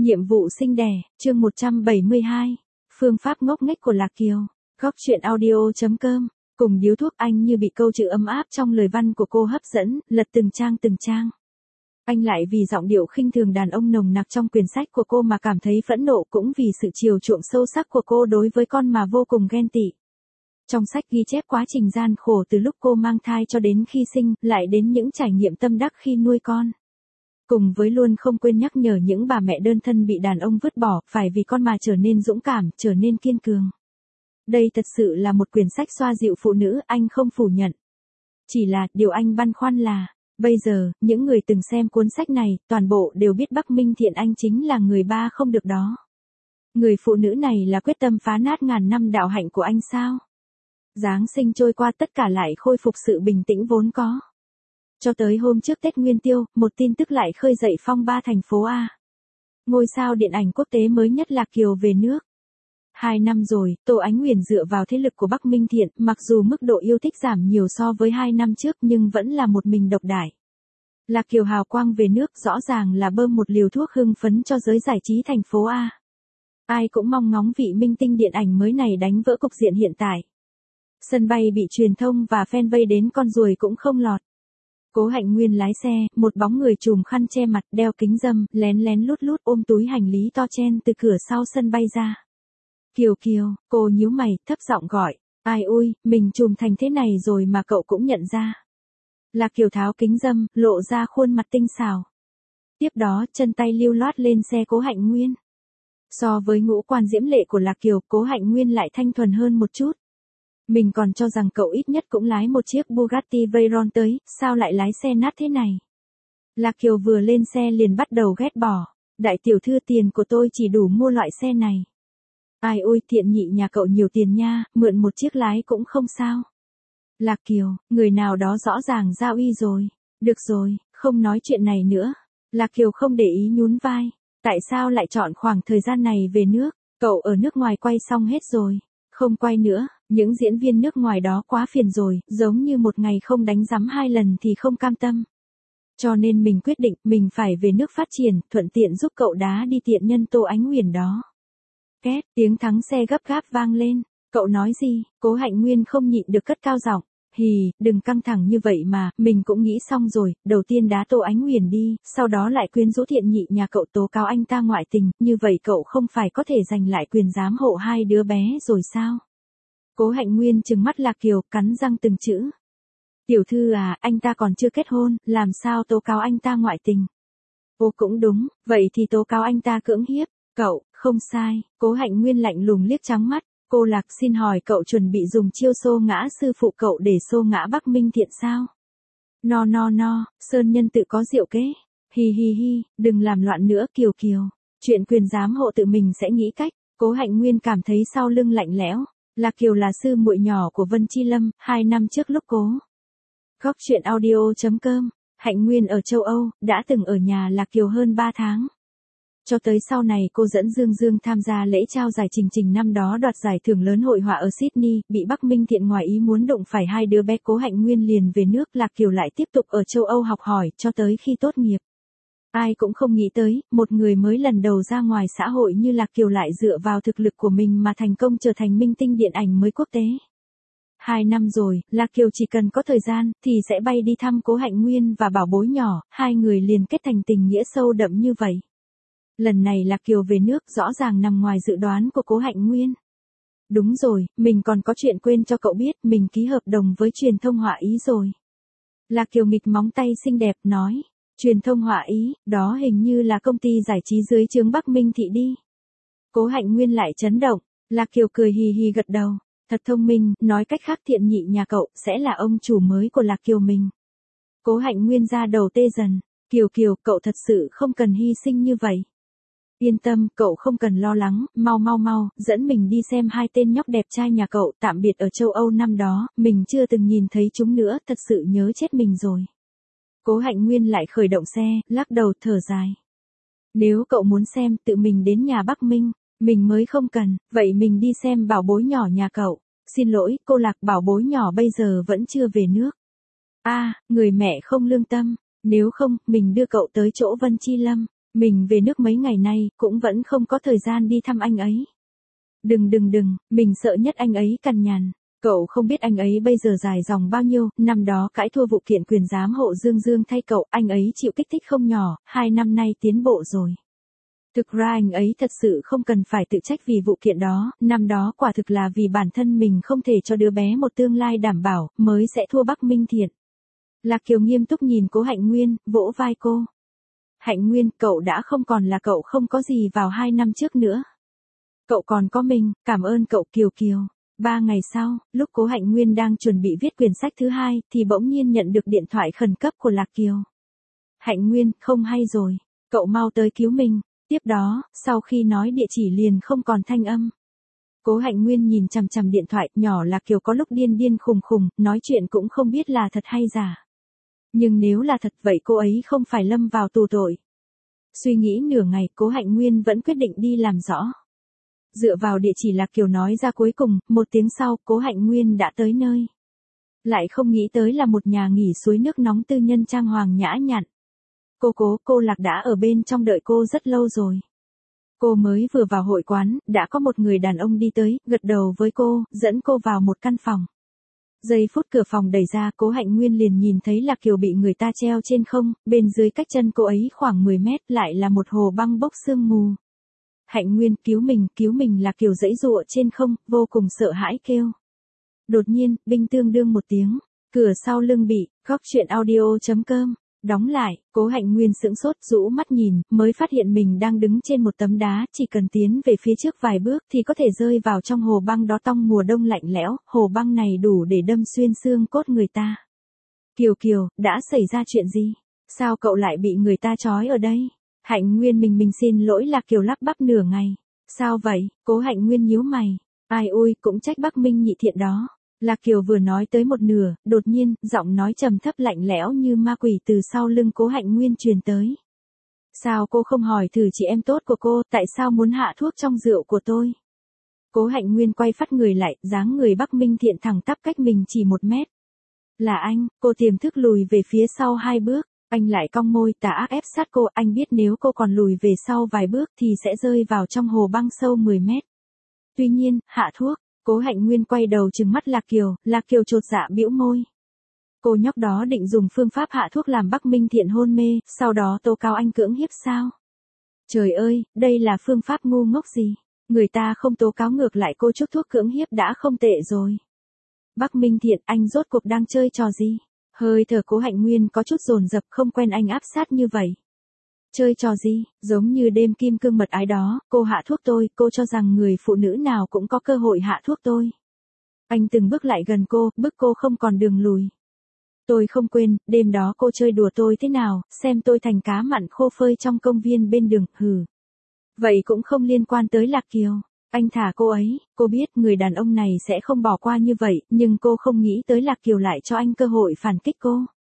Nhiệm vụ sinh đẻ, chương 172. Phương pháp ngốc nghếch của Lạc Kiều. Góc truyện audio.com. Cùng điếu thuốc anh như bị câu chữ ấm áp trong lời văn của cô hấp dẫn, lật từng trang. Anh lại vì giọng điệu khinh thường đàn ông nồng nặc trong quyển sách của cô mà cảm thấy phẫn nộ, cũng vì sự chiều chuộng sâu sắc của cô đối với con mà vô cùng ghen tị. Trong sách ghi chép quá trình gian khổ từ lúc cô mang thai cho đến khi sinh, lại đến những trải nghiệm tâm đắc khi nuôi con. Cùng với luôn không quên nhắc nhở những bà mẹ đơn thân bị đàn ông vứt bỏ, phải vì con mà trở nên dũng cảm, trở nên kiên cường. Đây thật sự là một quyển sách xoa dịu phụ nữ, anh không phủ nhận. Chỉ là, điều anh băn khoăn là, bây giờ, những người từng xem cuốn sách này, toàn bộ đều biết Bắc Minh Thiện Anh chính là người ba không được đó. Người phụ nữ này là quyết tâm phá nát ngàn năm đạo hạnh của anh sao? Giáng sinh trôi qua, tất cả lại khôi phục sự bình tĩnh vốn có. Cho tới hôm trước Tết Nguyên Tiêu, một tin tức lại khơi dậy phong ba thành phố A. Ngôi sao điện ảnh quốc tế mới nhất Lạc Kiều về nước. 2 năm rồi, Tô Ánh Uyển dựa vào thế lực của Bắc Minh Thiện, mặc dù mức độ yêu thích giảm nhiều so với 2 năm trước nhưng vẫn là một mình độc đại. Lạc Kiều hào quang về nước rõ ràng là bơm một liều thuốc hưng phấn cho giới giải trí thành phố A. Ai cũng mong ngóng vị minh tinh điện ảnh mới này đánh vỡ cục diện hiện tại. Sân bay bị truyền thông và fan vây đến con ruồi cũng không lọt. Cố Hạnh Nguyên lái xe, một bóng người trùm khăn che mặt, đeo kính râm, lén lén lút lút ôm túi hành lý to chen từ cửa sau sân bay ra. Kiều Kiều, cô nhíu mày, thấp giọng gọi, ai ui, mình trùm thành thế này rồi mà cậu cũng nhận ra. Lạc Kiều tháo kính râm, lộ ra khuôn mặt tinh xảo. Tiếp đó, chân tay lưu loát lên xe Cố Hạnh Nguyên. So với ngũ quan diễm lệ của Lạc Kiều, Cố Hạnh Nguyên lại thanh thuần hơn một chút. Mình còn cho rằng cậu ít nhất cũng lái một chiếc Bugatti Veyron tới, sao lại lái xe nát thế này? Lạc Kiều vừa lên xe liền bắt đầu ghét bỏ. Đại tiểu thư, tiền của tôi chỉ đủ mua loại xe này. Ai ôi, Thiện nhị nhà cậu nhiều tiền nha, mượn một chiếc lái cũng không sao. Lạc Kiều, người nào đó rõ ràng giao uy rồi. Được rồi, không nói chuyện này nữa. Lạc Kiều không để ý, nhún vai. Tại sao lại chọn khoảng thời gian này về nước? Cậu ở nước ngoài quay xong hết rồi. Không quay nữa, những diễn viên nước ngoài đó quá phiền rồi, giống như một ngày không đánh rắm 2 lần thì không cam tâm. Cho nên mình quyết định, mình phải về nước phát triển, thuận tiện giúp cậu đá đi tiện nhân Tô Ánh Uyển đó. Két, tiếng thắng xe gấp gáp vang lên. Cậu nói gì? Cố Hạnh Nguyên không nhịn được cất cao giọng. Hì, đừng căng thẳng như vậy mà, mình cũng nghĩ xong rồi, đầu tiên đá Tô Ánh Uyển đi, sau đó lại quyến rũ Thiện nhị nhà cậu tố cáo anh ta ngoại tình, như vậy cậu không phải có thể giành lại quyền giám hộ 2 đứa bé rồi sao? Cố Hạnh Nguyên trừng mắt Lạc Kiều, cắn răng từng chữ. Tiểu thư à, anh ta còn chưa kết hôn, làm sao tố cáo anh ta ngoại tình? Ô cũng đúng, vậy thì tố cáo anh ta cưỡng hiếp. Cậu, không sai, Cố Hạnh Nguyên lạnh lùng liếc trắng mắt. Cô Lạc, xin hỏi cậu chuẩn bị dùng chiêu xô ngã sư phụ cậu để xô ngã Bắc Minh Thiện sao? No, Sơn Nhân tự có diệu kế. Hi, đừng làm loạn nữa Kiều Kiều. Chuyện quyền giám hộ tự mình sẽ nghĩ cách. Cố Hạnh Nguyên cảm thấy sau lưng lạnh lẽo. Lạc Kiều là sư muội nhỏ của Vân Chi Lâm, 2 năm trước lúc Cố. Góc truyện audio.com. Hạnh Nguyên ở châu Âu, đã từng ở nhà Lạc Kiều hơn 3 tháng. Cho tới sau này cô dẫn Dương tham gia lễ trao giải Trình năm đó đoạt giải thưởng lớn hội họa ở Sydney, bị Bắc Minh Thiện ngoài ý muốn đụng phải 2 đứa bé. Cố Hạnh Nguyên liền về nước, Lạc Kiều lại tiếp tục ở châu Âu học hỏi, cho tới khi tốt nghiệp. Ai cũng không nghĩ tới, một người mới lần đầu ra ngoài xã hội như Lạc Kiều lại dựa vào thực lực của mình mà thành công trở thành minh tinh điện ảnh mới quốc tế. 2 năm rồi, Lạc Kiều chỉ cần có thời gian, thì sẽ bay đi thăm Cố Hạnh Nguyên và bảo bối nhỏ, 2 người liền kết thành tình nghĩa sâu đậm như vậy. Lần này Lạc Kiều về nước rõ ràng nằm ngoài dự đoán của Cố Hạnh Nguyên. Đúng rồi, mình còn có chuyện quên cho cậu biết, mình ký hợp đồng với truyền thông Họa Ý rồi. Lạc Kiều nghịch móng tay xinh đẹp nói, truyền thông Họa Ý, đó hình như là công ty giải trí dưới trướng Bắc Minh Thị đi. Cố Hạnh Nguyên lại chấn động, Lạc Kiều cười hì gật đầu, thật thông minh, nói cách khác Thiện nhị nhà cậu sẽ là ông chủ mới của Lạc Kiều mình. Cố Hạnh Nguyên ra đầu tê dần, Kiều, cậu thật sự không cần hy sinh như vậy. Yên tâm, cậu không cần lo lắng, mau, dẫn mình đi xem 2 tên nhóc đẹp trai nhà cậu, tạm biệt ở châu Âu năm đó, mình chưa từng nhìn thấy chúng nữa, thật sự nhớ chết mình rồi. Cố Hạnh Nguyên lại khởi động xe, lắc đầu thở dài. Nếu cậu muốn xem, tự mình đến nhà Bắc Minh, mình mới không cần, vậy mình đi xem bảo bối nhỏ nhà cậu. Xin lỗi, cô Lạc, bảo bối nhỏ bây giờ vẫn chưa về nước. Người mẹ không lương tâm, nếu không, mình đưa cậu tới chỗ Vân Chi Lâm. Mình về nước mấy ngày nay, cũng vẫn không có thời gian đi thăm anh ấy. Đừng, mình sợ nhất anh ấy cằn nhằn. Cậu không biết anh ấy bây giờ dài dòng bao nhiêu, năm đó cãi thua vụ kiện quyền giám hộ Dương Dương thay cậu, anh ấy chịu kích thích không nhỏ, 2 năm nay tiến bộ rồi. Thực ra anh ấy thật sự không cần phải tự trách vì vụ kiện đó, năm đó quả thực là vì bản thân mình không thể cho đứa bé một tương lai đảm bảo, mới sẽ thua Bắc Minh Thiện. Lạc Kiều nghiêm túc nhìn Cố Hạnh Nguyên, vỗ vai cô. Hạnh Nguyên, cậu đã không còn là cậu không có gì vào 2 năm trước nữa. Cậu còn có mình, cảm ơn cậu Kiều Kiều. 3 ngày sau, lúc Cố Hạnh Nguyên đang chuẩn bị viết quyển sách thứ 2, thì bỗng nhiên nhận được điện thoại khẩn cấp của Lạc Kiều. Hạnh Nguyên, không hay rồi, cậu mau tới cứu mình. Tiếp đó, sau khi nói địa chỉ liền không còn thanh âm. Cố Hạnh Nguyên nhìn chằm chằm điện thoại, nhỏ Lạc Kiều có lúc điên điên khùng khùng, nói chuyện cũng không biết là thật hay giả. Nhưng nếu là thật vậy cô ấy không phải lâm vào tù tội. Suy nghĩ nửa ngày, Cố Hạnh Nguyên vẫn quyết định đi làm rõ. Dựa vào địa chỉ Lạc Kiều nói ra cuối cùng, 1 tiếng sau, Cố Hạnh Nguyên đã tới nơi. Lại không nghĩ tới là một nhà nghỉ suối nước nóng tư nhân trang hoàng nhã nhặn. Cô Lạc đã ở bên trong đợi cô rất lâu rồi. Cô mới vừa vào hội quán, đã có một người đàn ông đi tới, gật đầu với cô, dẫn cô vào một căn phòng. Giây phút cửa phòng đẩy ra, Cố Hạnh Nguyên liền nhìn thấy Lạc Kiều bị người ta treo trên không, bên dưới cách chân cô ấy khoảng 10 mét, lại là một hồ băng bốc sương mù. Hạnh Nguyên, cứu mình, Lạc Kiều giãy giụa trên không, vô cùng sợ hãi kêu. Đột nhiên, binh tương đương một tiếng, cửa sau lưng bị, góc truyện audio.com đóng lại. Cố Hạnh Nguyên sững sốt, rũ mắt nhìn, mới phát hiện mình đang đứng trên một tấm đá, chỉ cần tiến về phía trước vài bước thì có thể rơi vào trong hồ băng đó tong mùa đông lạnh lẽo, hồ băng này đủ để đâm xuyên xương cốt người ta. Kiều, đã xảy ra chuyện gì? Sao cậu lại bị người ta trói ở đây? Hạnh Nguyên mình xin lỗi, Lạc Kiều lắp bắp nửa ngày. Sao vậy? Cố Hạnh Nguyên nhíu mày. Ai ôi, cũng trách Bắc Minh Nhị Thiện đó. Lạc Kiều vừa nói tới một nửa, đột nhiên, giọng nói trầm thấp lạnh lẽo như ma quỷ từ sau lưng Cố Hạnh Nguyên truyền tới. Sao cô không hỏi thử chị em tốt của cô, tại sao muốn hạ thuốc trong rượu của tôi? Cố Hạnh Nguyên quay phát người lại, dáng người Bắc Minh Thiện thẳng tắp cách mình chỉ 1 mét. Là anh, cô tiềm thức lùi về phía sau 2 bước. Anh lại cong môi tà ác ép sát cô, anh biết nếu cô còn lùi về sau vài bước thì sẽ rơi vào trong hồ băng sâu 10 mét. Tuy nhiên, hạ thuốc. Cố Hạnh Nguyên quay đầu trừng mắt Lạc Kiều chột dạ bĩu môi. Cô nhóc đó định dùng phương pháp hạ thuốc làm Bắc Minh Thiện hôn mê, sau đó tố cáo anh cưỡng hiếp sao? Trời ơi, đây là phương pháp ngu ngốc gì? Người ta không tố cáo ngược lại cô chuốc thuốc cưỡng hiếp đã không tệ rồi. Bắc Minh Thiện, anh rốt cuộc đang chơi trò gì? Hơi thở Cố Hạnh Nguyên có chút dồn dập, không quen anh áp sát như vậy. Chơi trò gì, giống như đêm kim cương mật ái đó, cô hạ thuốc tôi, cô cho rằng người phụ nữ nào cũng có cơ hội hạ thuốc tôi. Anh từng bước lại gần cô, bức cô không còn đường lùi. Tôi không quên, đêm đó cô chơi đùa tôi thế nào, xem tôi thành cá mặn khô phơi trong công viên bên đường, hừ. Vậy cũng không liên quan tới Lạc Kiều. Anh thả cô ấy, cô biết người đàn ông này sẽ không bỏ qua như vậy, nhưng cô không nghĩ tới Lạc Kiều lại cho anh cơ hội phản kích cô.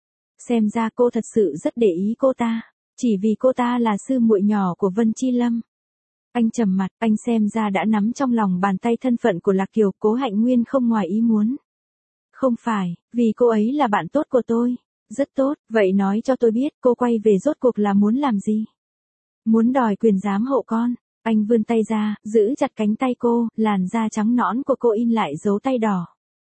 Xem ra cô thật sự rất để ý cô ta. Chỉ vì cô ta là sư muội nhỏ của Vân Chi Lâm. Anh trầm mặt, anh xem ra đã nắm trong lòng bàn tay thân phận của Lạc Kiều. Cố Hạnh Nguyên không ngoài ý muốn. Không phải, vì cô ấy là bạn tốt của tôi. Rất tốt, vậy nói cho tôi biết cô quay về rốt cuộc là muốn làm gì? Muốn đòi quyền giám hộ con. Anh vươn tay ra, giữ chặt cánh tay cô, làn da trắng nõn của cô in lại dấu tay đỏ.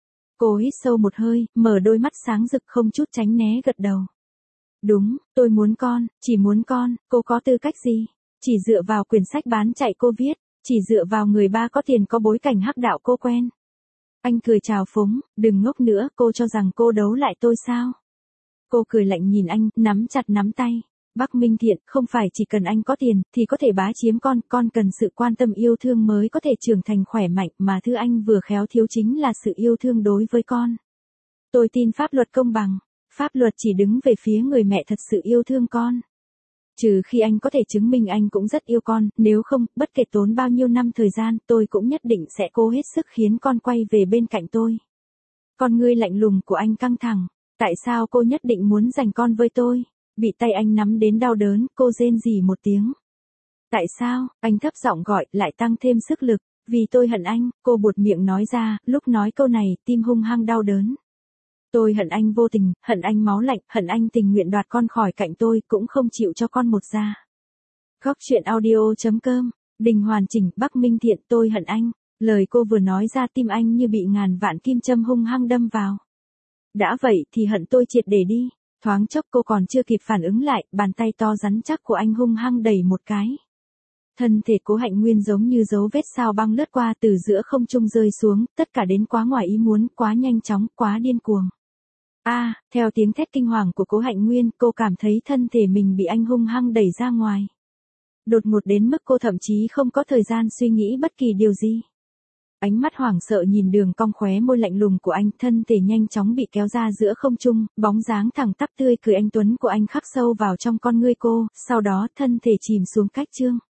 Cô hít sâu một hơi, mở đôi mắt sáng rực không chút tránh né gật đầu. Đúng, tôi muốn con, chỉ muốn con, cô có tư cách gì? Chỉ dựa vào quyển sách bán chạy cô viết, chỉ dựa vào người ba có tiền có bối cảnh hắc đạo cô quen. Anh cười chào phúng, đừng ngốc nữa, cô cho rằng cô đấu lại tôi sao? Cô cười lạnh nhìn anh, nắm chặt nắm tay. Bắc Minh Thiện, không phải chỉ cần anh có tiền, thì có thể bá chiếm con cần sự quan tâm yêu thương mới có thể trưởng thành khỏe mạnh, mà thứ anh vừa khéo thiếu chính là sự yêu thương đối với con. Tôi tin pháp luật công bằng. Pháp luật chỉ đứng về phía người mẹ thật sự yêu thương con. Trừ khi anh có thể chứng minh anh cũng rất yêu con, nếu không, bất kể tốn bao nhiêu năm thời gian, tôi cũng nhất định sẽ cố hết sức khiến con quay về bên cạnh tôi. Con ngươi lạnh lùng của anh căng thẳng. Tại sao cô nhất định muốn giành con với tôi? Bị tay anh nắm đến đau đớn, cô rên rỉ một tiếng. Tại sao? Anh thấp giọng gọi, lại tăng thêm sức lực. Vì tôi hận anh, cô buột miệng nói ra, lúc nói câu này, tim hung hăng đau đớn. Tôi hận anh vô tình, hận anh máu lạnh, hận anh tình nguyện đoạt con khỏi cạnh tôi, cũng không chịu cho con một gia. Góc chuyện audio.com. Đình hoàn chỉnh, Bắc Minh Thiện, tôi hận anh. Lời cô vừa nói ra tim anh như bị ngàn vạn kim châm hung hăng đâm vào. Đã vậy thì hận tôi triệt để đi. Thoáng chốc cô còn chưa kịp phản ứng lại, bàn tay to rắn chắc của anh hung hăng đẩy một cái. Thân thể Cố Hạnh Nguyên giống như dấu vết sao băng lướt qua từ giữa không trung rơi xuống, tất cả đến quá ngoài ý muốn, quá nhanh chóng, quá điên cuồng. Theo tiếng thét kinh hoàng của Cố Hạnh Nguyên, cô cảm thấy thân thể mình bị anh hung hăng đẩy ra ngoài. Đột ngột đến mức cô thậm chí không có thời gian suy nghĩ bất kỳ điều gì. Ánh mắt hoảng sợ nhìn đường cong khóe môi lạnh lùng của anh, thân thể nhanh chóng bị kéo ra giữa không trung, bóng dáng thẳng tắp tươi cười anh tuấn của anh khắc sâu vào trong con ngươi cô, sau đó thân thể chìm xuống cách chương.